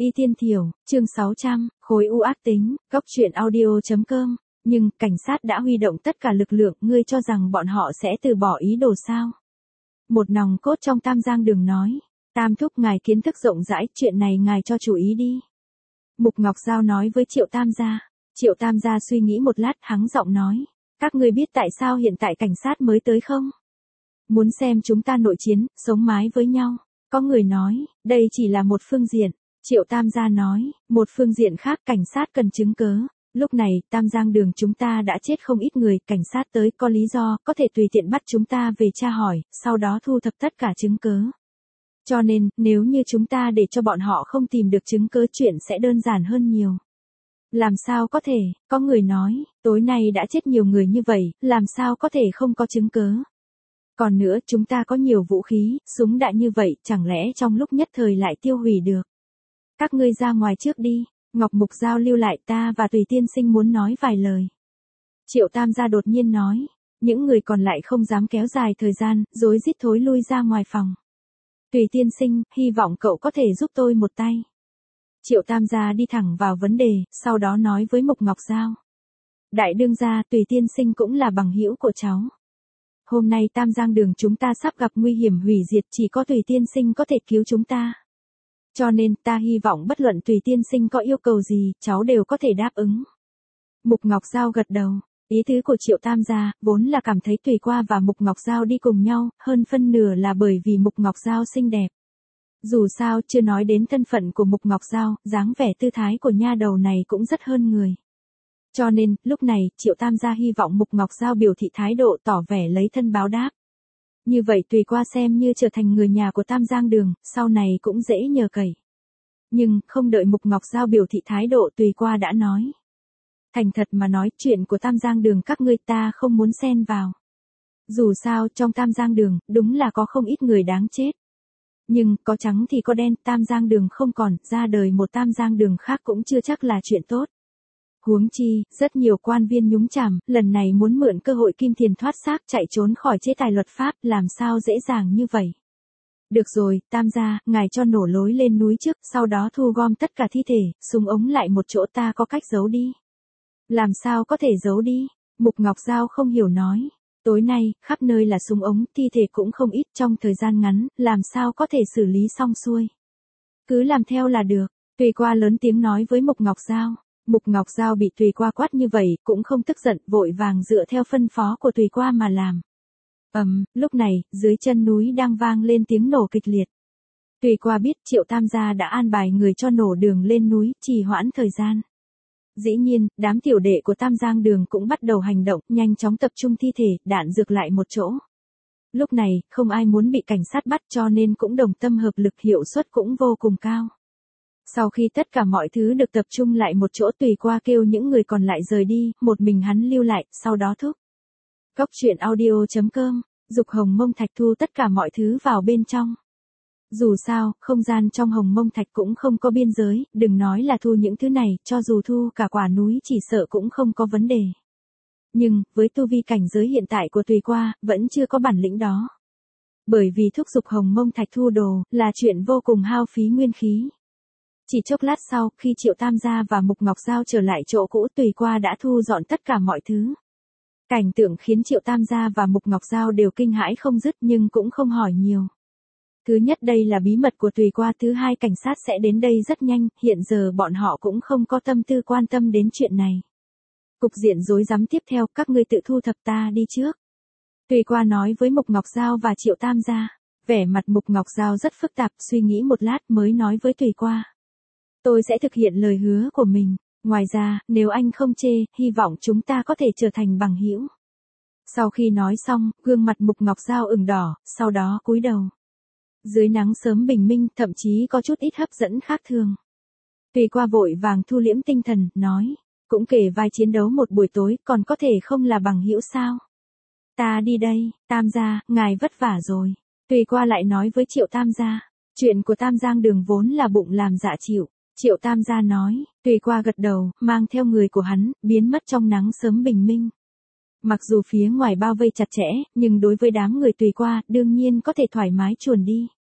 Y Tiên Thiểu, chương 600, khối u ác tính, góc truyện audio.com, nhưng cảnh sát đã huy động tất cả lực lượng, ngươi cho rằng bọn họ sẽ từ bỏ ý đồ sao? Một nòng cốt trong Tam Giang Đường nói, Tam thúc ngài kiến thức rộng rãi, chuyện này ngài cho chú ý đi. Mục Ngọc Giao nói với Triệu Tam gia. Triệu Tam gia suy nghĩ một lát, hắng giọng nói, các ngươi biết tại sao hiện tại cảnh sát mới tới không? Muốn xem chúng ta nội chiến, sống mái với nhau. Có người nói, đây chỉ là một phương diện. Triệu Tam gia nói, một phương diện khác cảnh sát cần chứng cớ. Lúc này, Tam Giang Đường chúng ta đã chết không ít người, cảnh sát tới có lý do, có thể tùy tiện bắt chúng ta về tra hỏi, sau đó thu thập tất cả chứng cớ. Cho nên, nếu như chúng ta để cho bọn họ không tìm được chứng cớ, chuyện sẽ đơn giản hơn nhiều. Làm sao có thể, có người nói, tối nay đã chết nhiều người như vậy, làm sao có thể không có chứng cớ. Còn nữa, chúng ta có nhiều vũ khí, súng đạn như vậy, chẳng lẽ trong lúc nhất thời lại tiêu hủy được. Các ngươi ra ngoài trước đi, Ngọc Mục Giao lưu lại, ta và Tùy Tiên Sinh muốn nói vài lời. Triệu Tam gia đột nhiên nói, những người còn lại không dám kéo dài thời gian, rối rít thối lui ra ngoài phòng. Tùy Tiên Sinh, hy vọng cậu có thể giúp tôi một tay. Triệu Tam gia đi thẳng vào vấn đề, sau đó nói với Mục Ngọc Giao. Đại đương gia, Tùy Tiên Sinh cũng là bằng hữu của cháu. Hôm nay Tam Giang Đường chúng ta sắp gặp nguy hiểm hủy diệt, chỉ có Tùy Tiên Sinh có thể cứu chúng ta. Cho nên ta hy vọng bất luận Tùy Tiên Sinh có yêu cầu gì, cháu đều có thể đáp ứng. Mục Ngọc Giao gật đầu. Ý tứ của Triệu Tam gia vốn là cảm thấy Tùy Qua và Mục Ngọc Giao đi cùng nhau, hơn phân nửa là bởi vì Mục Ngọc Giao xinh đẹp. Dù sao, chưa nói đến thân phận của Mục Ngọc Giao, dáng vẻ tư thái của nha đầu này cũng rất hơn người. Cho nên, lúc này, Triệu Tam gia hy vọng Mục Ngọc Giao biểu thị thái độ, tỏ vẻ lấy thân báo đáp. Như vậy Tùy Qua xem như trở thành người nhà của Tam Giang Đường, sau này cũng dễ nhờ cậy. Nhưng, không đợi Mục Ngọc Giao biểu thị thái độ, Tùy Qua đã nói. Thành thật mà nói, chuyện của Tam Giang Đường các ngươi ta không muốn xen vào. Dù sao, trong Tam Giang Đường, đúng là có không ít người đáng chết. Nhưng, có trắng thì có đen, Tam Giang Đường không còn, ra đời một Tam Giang Đường khác cũng chưa chắc là chuyện tốt. Huống chi, rất nhiều quan viên nhúng chàm, lần này muốn mượn cơ hội kim tiền thoát xác chạy trốn khỏi chế tài luật pháp, làm sao dễ dàng như vậy. Được rồi, Tam gia, ngài cho nổ lối lên núi trước, sau đó thu gom tất cả thi thể, súng ống lại một chỗ, ta có cách giấu đi. Làm sao có thể giấu đi? Mục Ngọc Giao không hiểu nói. Tối nay, khắp nơi là súng ống, thi thể cũng không ít, trong thời gian ngắn, làm sao có thể xử lý xong xuôi. Cứ làm theo là được. Tùy Qua lớn tiếng nói với Mục Ngọc Giao. Mục Ngọc Giao bị Tùy Qua quát như vậy, cũng không tức giận, vội vàng dựa theo phân phó của Tùy Qua mà làm. Lúc này, dưới chân núi đang vang lên tiếng nổ kịch liệt. Tùy Qua biết Triệu Tam gia đã an bài người cho nổ đường lên núi, trì hoãn thời gian. Dĩ nhiên, đám tiểu đệ của Tam Giang Đường cũng bắt đầu hành động, nhanh chóng tập trung thi thể, đạn dược lại một chỗ. Lúc này, không ai muốn bị cảnh sát bắt, cho nên cũng đồng tâm hợp lực, hiệu suất cũng vô cùng cao. Sau khi tất cả mọi thứ được tập trung lại một chỗ, Tùy Qua kêu những người còn lại rời đi, một mình hắn lưu lại, sau đó thúc. Góc truyện audio.com, Dục Hồng Mông Thạch thu tất cả mọi thứ vào bên trong. Dù sao, không gian trong Hồng Mông Thạch cũng không có biên giới, đừng nói là thu những thứ này, cho dù thu cả quả núi chỉ sợ cũng không có vấn đề. Nhưng, với tu vi cảnh giới hiện tại của Tùy Qua, vẫn chưa có bản lĩnh đó. Bởi vì thúc giục Hồng Mông Thạch thu đồ, là chuyện vô cùng hao phí nguyên khí. Chỉ chốc lát sau, khi Triệu Tam gia và Mục Ngọc Giao trở lại chỗ cũ, Tùy Qua đã thu dọn tất cả mọi thứ. Cảnh tượng khiến Triệu Tam gia và Mục Ngọc Giao đều kinh hãi không dứt, nhưng cũng không hỏi nhiều. Thứ nhất, đây là bí mật của Tùy Qua, thứ hai, cảnh sát sẽ đến đây rất nhanh, hiện giờ bọn họ cũng không có tâm tư quan tâm đến chuyện này. Cục diện rối rắm tiếp theo, các ngươi tự thu thập, ta đi trước. Tùy Qua nói với Mục Ngọc Giao và Triệu Tam gia. Vẻ mặt Mục Ngọc Giao rất phức tạp, suy nghĩ một lát mới nói với Tùy Qua. Tôi sẽ thực hiện lời hứa của mình, ngoài ra, nếu anh không chê, hy vọng chúng ta có thể trở thành bằng hữu. Sau khi nói xong, gương mặt Mục Ngọc Giao ửng đỏ, sau đó cúi đầu. Dưới nắng sớm bình minh, thậm chí có chút ít hấp dẫn khác thường. Tùy Qua vội vàng thu liễm tinh thần, nói, cũng kể vai chiến đấu một buổi tối, còn có thể không là bằng hữu sao? Ta đi đây, Tam gia, ngài vất vả rồi. Tùy Qua lại nói với Triệu Tam gia, chuyện của Tam Giang Đường vốn là bụng làm dạ chịu. Triệu Tam gia nói, Tùy Qua gật đầu, mang theo người của hắn, biến mất trong nắng sớm bình minh. Mặc dù phía ngoài bao vây chặt chẽ, nhưng đối với đám người Tùy Qua, đương nhiên có thể thoải mái chuồn đi.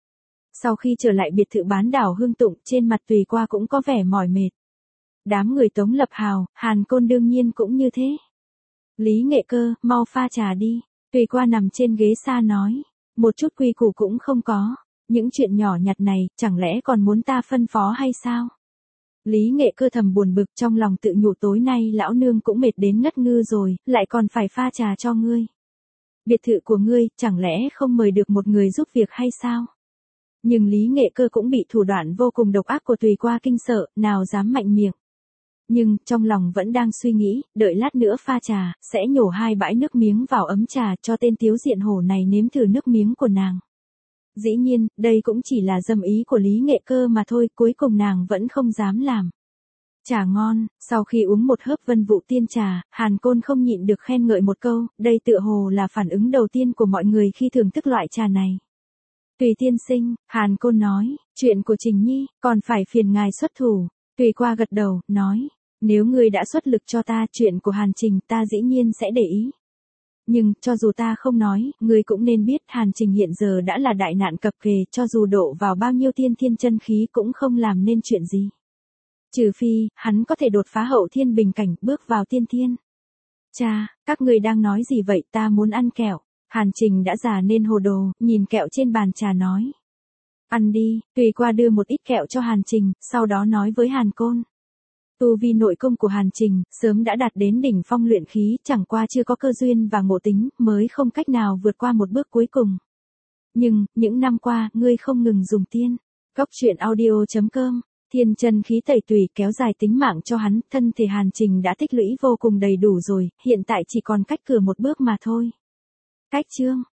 Sau khi trở lại biệt thự bán đảo Hương Tụng, trên mặt Tùy Qua cũng có vẻ mỏi mệt. Đám người Tống Lập Hào, Hàn Côn đương nhiên cũng như thế. Lý Nghệ Cơ, mau pha trà đi. Tùy Qua nằm trên ghế xa nói. Một chút quy củ cũng không có. Những chuyện nhỏ nhặt này, chẳng lẽ còn muốn ta phân phó hay sao? Lý Nghệ Cơ thầm buồn bực, trong lòng tự nhủ tối nay lão nương cũng mệt đến ngất ngư rồi, lại còn phải pha trà cho ngươi. Biệt thự của ngươi, chẳng lẽ không mời được một người giúp việc hay sao? Nhưng Lý Nghệ Cơ cũng bị thủ đoạn vô cùng độc ác của Tùy Qua kinh sợ, nào dám mạnh miệng. Nhưng, trong lòng vẫn đang suy nghĩ, đợi lát nữa pha trà, sẽ nhổ 2 bãi nước miếng vào ấm trà cho tên Tiếu Diện Hổ này nếm thử nước miếng của nàng. Dĩ nhiên, đây cũng chỉ là dâm ý của Lý Nghệ Cơ mà thôi, cuối cùng nàng vẫn không dám làm. Trà ngon, sau khi uống một hớp Vân Vũ Tiên trà, Hàn Côn không nhịn được khen ngợi một câu, đây tựa hồ là phản ứng đầu tiên của mọi người khi thưởng thức loại trà này. Tùy tiên sinh, Hàn Côn nói, chuyện của Trình Nhi, còn phải phiền ngài xuất thủ. Tùy Qua gật đầu, nói, nếu ngươi đã xuất lực cho ta, chuyện của Hàn Trình ta dĩ nhiên sẽ để ý. Nhưng, cho dù ta không nói, ngươi cũng nên biết Hàn Trình hiện giờ đã là đại nạn cập kề, cho dù độ vào bao nhiêu tiên thiên chân khí cũng không làm nên chuyện gì. Trừ phi, hắn có thể đột phá hậu thiên bình cảnh, bước vào tiên thiên. Cha, các ngươi đang nói gì vậy, ta muốn ăn kẹo. Hàn Trình đã già nên hồ đồ, nhìn kẹo trên bàn trà nói. Ăn đi, Tùy Qua đưa một ít kẹo cho Hàn Trình, sau đó nói với Hàn Côn. Tu vi nội công của Hàn Trình, sớm đã đạt đến đỉnh phong luyện khí, chẳng qua chưa có cơ duyên và ngộ tính, mới không cách nào vượt qua một bước cuối cùng. Nhưng, những năm qua, ngươi không ngừng dùng tiên. Cốc truyện audio.com, thiên chân khí tẩy tùy kéo dài tính mạng cho hắn, thân thể Hàn Trình đã tích lũy vô cùng đầy đủ rồi, hiện tại chỉ còn cách cửa một bước mà thôi. Cách chương